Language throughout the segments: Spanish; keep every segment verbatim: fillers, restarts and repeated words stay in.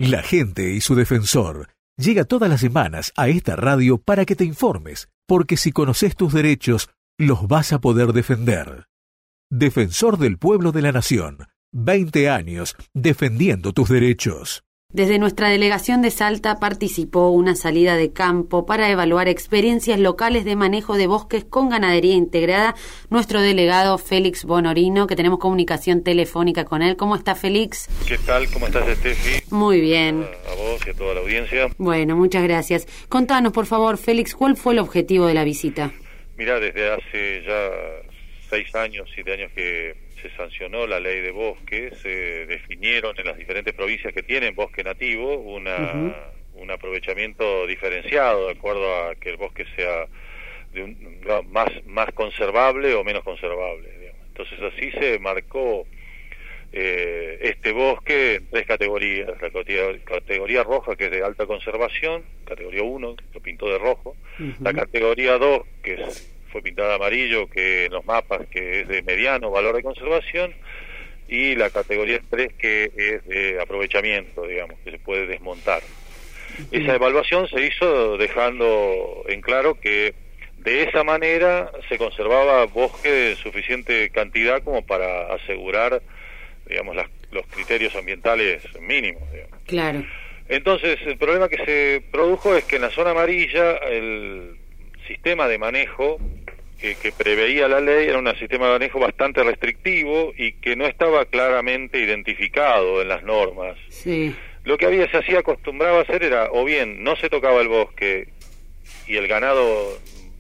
La Gente y su Defensor llega todas las semanas a esta radio para que te informes, porque si conoces tus derechos, los vas a poder defender. Defensor del Pueblo de la Nación, veinte años defendiendo tus derechos. Desde nuestra delegación de Salta participó una salida de campo para evaluar experiencias locales de manejo de bosques con ganadería integrada. Nuestro delegado Félix Bonorino, que tenemos comunicación telefónica con él. ¿Cómo está, Félix? ¿Qué tal? ¿Cómo estás, Estefi? Muy bien. A, a vos y a toda la audiencia. Bueno, muchas gracias. Contanos, por favor, Félix, ¿cuál fue el objetivo de la visita? Mirá, desde hace ya seis años, siete años que se sancionó la ley de bosques, se definieron en las diferentes provincias que tienen bosque nativo una, uh-huh. un aprovechamiento diferenciado de acuerdo a que el bosque sea de un, más, más conservable o menos conservable, digamos. Entonces así se marcó eh, este bosque en tres categorías: la categoría, categoría roja, que es de alta conservación, categoría uno, lo pintó de rojo, uh-huh. la categoría dos, que es fue pintada de amarillo, que en los mapas que es de mediano valor de conservación, y la categoría tres, que es de aprovechamiento, digamos, que se puede desmontar. Esa evaluación se hizo dejando en claro que de esa manera se conservaba bosque de suficiente cantidad como para asegurar, digamos, las, los criterios ambientales mínimos, digamos. Claro. Entonces, el problema que se produjo es que en la zona amarilla el sistema de manejo que, que preveía la ley era un sistema de manejo bastante restrictivo y que no estaba claramente identificado en las normas. Sí. Lo que había se hacía acostumbraba a hacer era, o bien no se tocaba el bosque y el ganado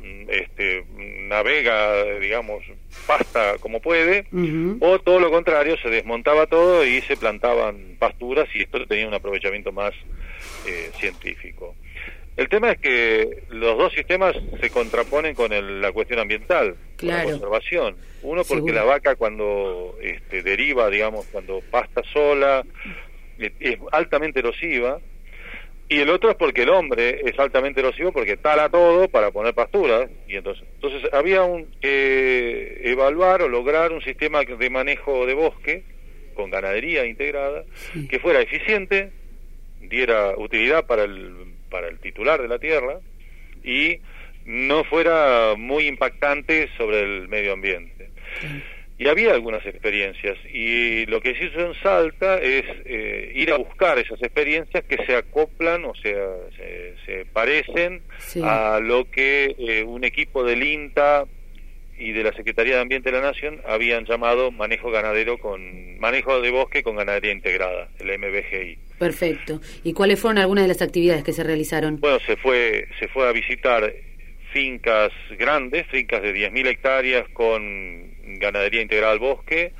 este navega, digamos, pasta como puede, uh-huh. o todo lo contrario, se desmontaba todo y se plantaban pasturas, y esto tenía un aprovechamiento más eh, científico. El tema es que los dos sistemas se contraponen con el, la cuestión ambiental, claro. con la conservación. Uno porque Seguro. La vaca cuando este, deriva, digamos, cuando pasta sola, es altamente erosiva, y el otro es porque el hombre es altamente erosivo porque tala todo para poner pasturas, y entonces entonces había un que eh, evaluar o lograr un sistema de manejo de bosque con ganadería integrada, sí. que fuera eficiente, diera utilidad para el para el titular de la tierra y no fuera muy impactante sobre el medio ambiente. Sí. Y había algunas experiencias, y lo que se hizo en Salta es eh, ir a buscar esas experiencias que se acoplan, o sea, se, se parecen sí. a lo que eh, un equipo del INTA y de la Secretaría de Ambiente de la Nación habían llamado manejo ganadero con manejo de bosque con ganadería integrada, el M B G I. Perfecto. ¿Y cuáles fueron algunas de las actividades que se realizaron? Bueno, se fue se fue a visitar fincas grandes, fincas de diez mil hectáreas con ganadería integrada al bosque,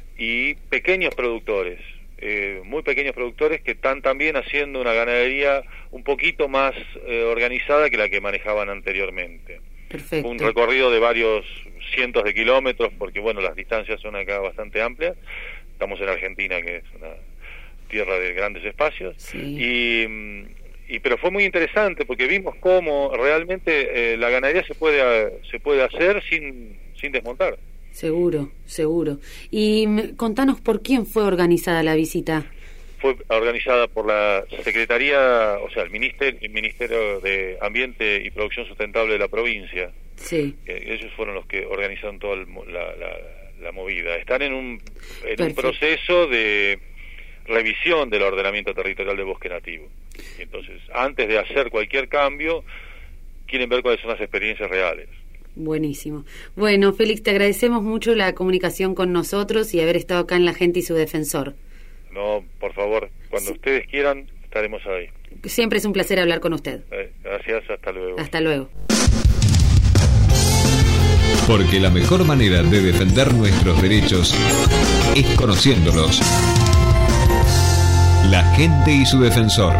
y pequeños productores, eh, muy pequeños productores que están también haciendo una ganadería un poquito más eh, organizada que la que manejaban anteriormente. Perfecto. Un recorrido de varios cientos de kilómetros, porque bueno, las distancias son acá bastante amplias. Estamos en Argentina, que es una tierra de grandes espacios, sí. y, y pero fue muy interesante porque vimos cómo realmente eh, la ganadería se puede se puede hacer sin sin desmontar. Seguro, seguro. Y contanos por quién fue organizada la visita. Fue organizada por la Secretaría, o sea, el Ministerio, el Ministerio de Ambiente y Producción Sustentable de la provincia. Sí. Eh, ellos fueron los que organizaron toda el, la, la, la movida. Están en un en un proceso de revisión del ordenamiento territorial del bosque nativo. Y entonces, antes de hacer cualquier cambio, quieren ver cuáles son las experiencias reales. Buenísimo. Bueno, Félix, te agradecemos mucho la comunicación con nosotros y haber estado acá en La Gente y su Defensor. No, por favor, cuando sí. ustedes quieran, estaremos ahí. Siempre es un placer hablar con usted. Eh, gracias, hasta luego. Hasta luego. Porque la mejor manera de defender nuestros derechos es conociéndolos. La Gente y su Defensor.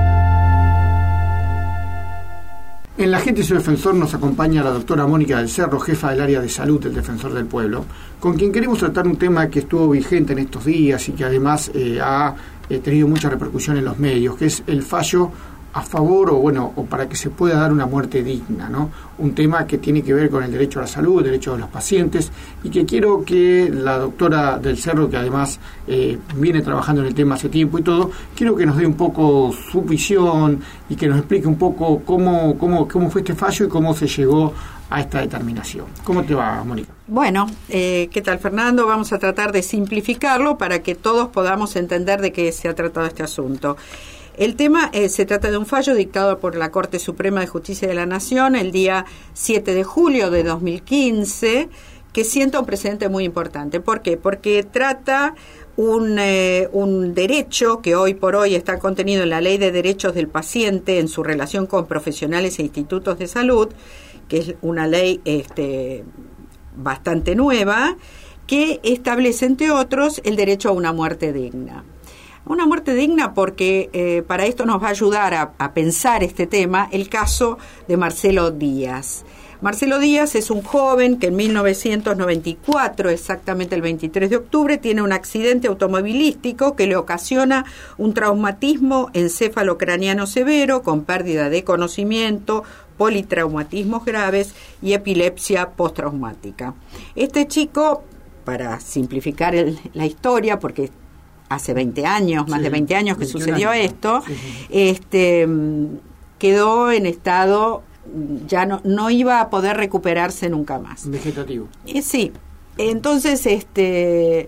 En La Gente y su Defensor nos acompaña la doctora Mónica del Cerro, jefa del área de salud del Defensor del Pueblo, con quien queremos tratar un tema que estuvo vigente en estos días y que además eh, ha eh, tenido mucha repercusión en los medios, que es el fallo a favor o bueno o para que se pueda dar una muerte digna, ¿no? Un tema que tiene que ver con el derecho a la salud, el derecho de los pacientes, y que quiero que la doctora del Cerro, que además eh, viene trabajando en el tema hace tiempo y todo, quiero que nos dé un poco su visión y que nos explique un poco cómo, cómo, cómo fue este fallo y cómo se llegó a esta determinación. ¿Cómo te va, Mónica? Bueno, eh, ¿qué tal, Fernando? Vamos a tratar de simplificarlo para que todos podamos entender de qué se ha tratado este asunto. El tema eh, se trata de un fallo dictado por la Corte Suprema de Justicia de la Nación el día siete de julio de dos mil quince, que sienta un precedente muy importante. ¿Por qué? Porque trata un, eh, un derecho que hoy por hoy está contenido en la Ley de Derechos del Paciente en su relación con profesionales e institutos de salud, que es una ley este, bastante nueva, que establece, entre otros, el derecho a una muerte digna. Una muerte digna porque eh, para esto nos va a ayudar a, a pensar este tema el caso de Marcelo Díaz. Marcelo Díaz es un joven que en mil novecientos noventa y cuatro, exactamente el veintitrés de octubre, tiene un accidente automovilístico que le ocasiona un traumatismo encefalocraniano severo con pérdida de conocimiento, politraumatismos graves y epilepsia postraumática. Este chico, para simplificar el, la historia, porque hace veinte años, más sí, de veinte años que sucedió años. esto, sí, sí. este quedó en estado, ya no, no iba a poder recuperarse nunca más. Vegetativo. Eh, sí, entonces este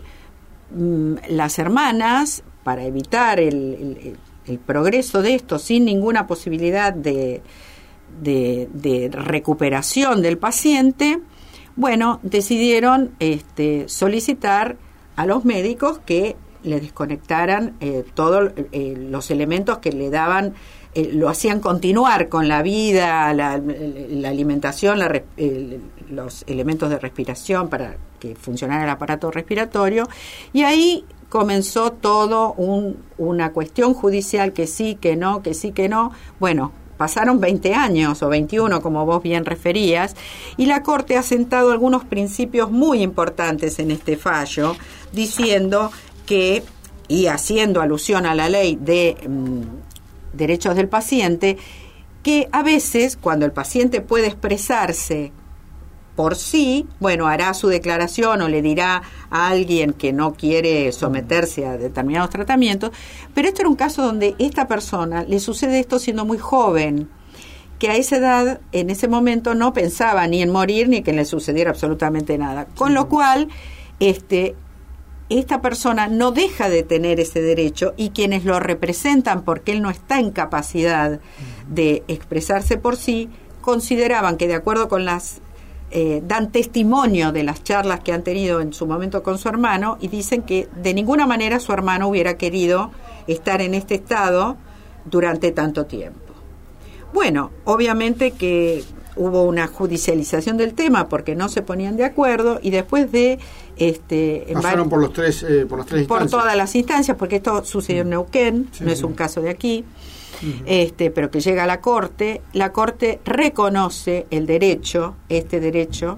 las hermanas, para evitar el, el, el progreso de esto sin ninguna posibilidad de, de, de recuperación del paciente, bueno, decidieron este, solicitar a los médicos que le desconectaran eh, todos eh, los elementos que le daban, eh, lo hacían continuar con la vida, la, la alimentación, la, eh, los elementos de respiración para que funcionara el aparato respiratorio, y ahí comenzó todo un, una cuestión judicial, que sí, que no, que sí, que no. Bueno, pasaron veinte años o veintiuno, como vos bien referías, y la Corte ha sentado algunos principios muy importantes en este fallo, diciendo que, y haciendo alusión a la ley de mm, derechos del paciente, que a veces cuando el paciente puede expresarse por sí, bueno, hará su declaración o le dirá a alguien que no quiere someterse a determinados tratamientos, pero este era un caso donde esta persona le sucede esto siendo muy joven, que a esa edad, en ese momento, no pensaba ni en morir ni que le sucediera absolutamente nada, con lo cual este esta persona no deja de tener ese derecho, y quienes lo representan, porque él no está en capacidad de expresarse por sí, consideraban que, de acuerdo con las eh, dan testimonio de las charlas que han tenido en su momento con su hermano, y dicen que de ninguna manera su hermano hubiera querido estar en este estado durante tanto tiempo. Bueno, obviamente que hubo una judicialización del tema porque no se ponían de acuerdo, y después de este pasaron por los tres eh, por las tres por instancias. todas las instancias, porque esto sucedió en Neuquén, sí, no es un caso de aquí, uh-huh. este pero que llega a la Corte. La Corte reconoce el derecho, este derecho,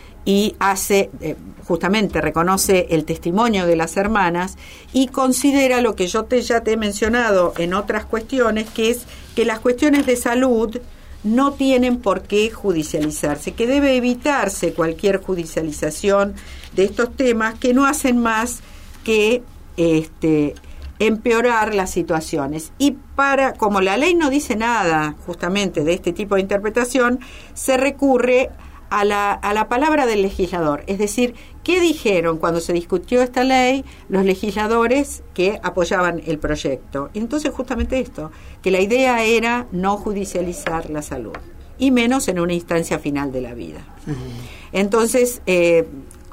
y hace eh, justamente reconoce el testimonio de las hermanas y considera lo que yo te ya te he mencionado en otras cuestiones, que es que las cuestiones de salud no tienen por qué judicializarse, que debe evitarse cualquier judicialización de estos temas que no hacen más que este, empeorar las situaciones. Y para, como la ley no dice nada justamente de este tipo de interpretación, se recurre a la, a la palabra del legislador, es decir, ¿qué dijeron cuando se discutió esta ley los legisladores que apoyaban el proyecto? Entonces, justamente esto, que la idea era no judicializar la salud, y menos en una instancia final de la vida. Uh-huh. Entonces, eh,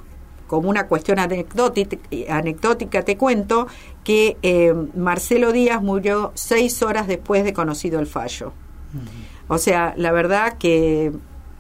como una cuestión anecdótica, anecdótica te cuento que eh, Marcelo Díaz murió seis horas después de conocido el fallo. Uh-huh. O sea, la verdad que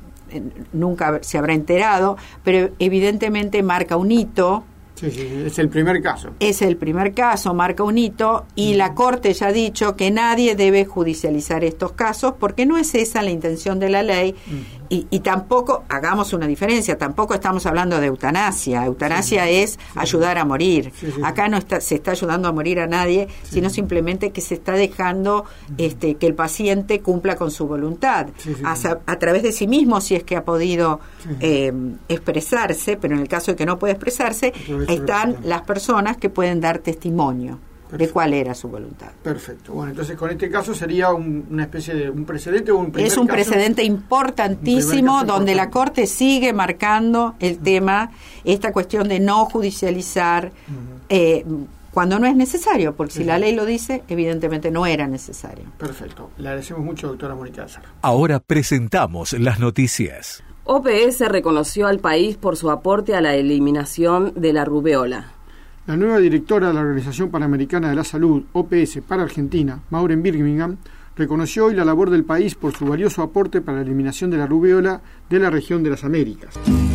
nunca se habrá enterado, pero evidentemente marca un hito. Sí, sí, es el primer caso. Es el primer caso, marca un hito, y uh-huh. la Corte ya ha dicho que nadie debe judicializar estos casos, porque no es esa la intención de la ley, uh-huh. y, y tampoco, hagamos una diferencia, tampoco estamos hablando de eutanasia. Eutanasia sí, es sí, ayudar a morir. Sí, sí, Acá no está, se está ayudando a morir a nadie, sí, sino simplemente que se está dejando este, que el paciente cumpla con su voluntad, sí, sí, a, a través de sí mismo, si es que ha podido sí, eh, expresarse, pero en el caso de que no pueda expresarse, están las personas que pueden dar testimonio. Perfecto. De cuál era su voluntad. Perfecto. Bueno, entonces con este caso sería un, una especie de un precedente o un primer Es un caso, precedente importantísimo un donde importante. La Corte sigue marcando el uh-huh. tema, esta cuestión de no judicializar uh-huh. eh, cuando no es necesario, porque sí. si la ley lo dice, evidentemente no era necesario. Perfecto. Le agradecemos mucho, doctora Mónica Azar. Ahora presentamos las noticias. O P S reconoció al país por su aporte a la eliminación de la rubeola. La nueva directora de la Organización Panamericana de la Salud, O P S para Argentina, Maureen Birmingham, reconoció hoy la labor del país por su valioso aporte para la eliminación de la rubeola de la región de las Américas.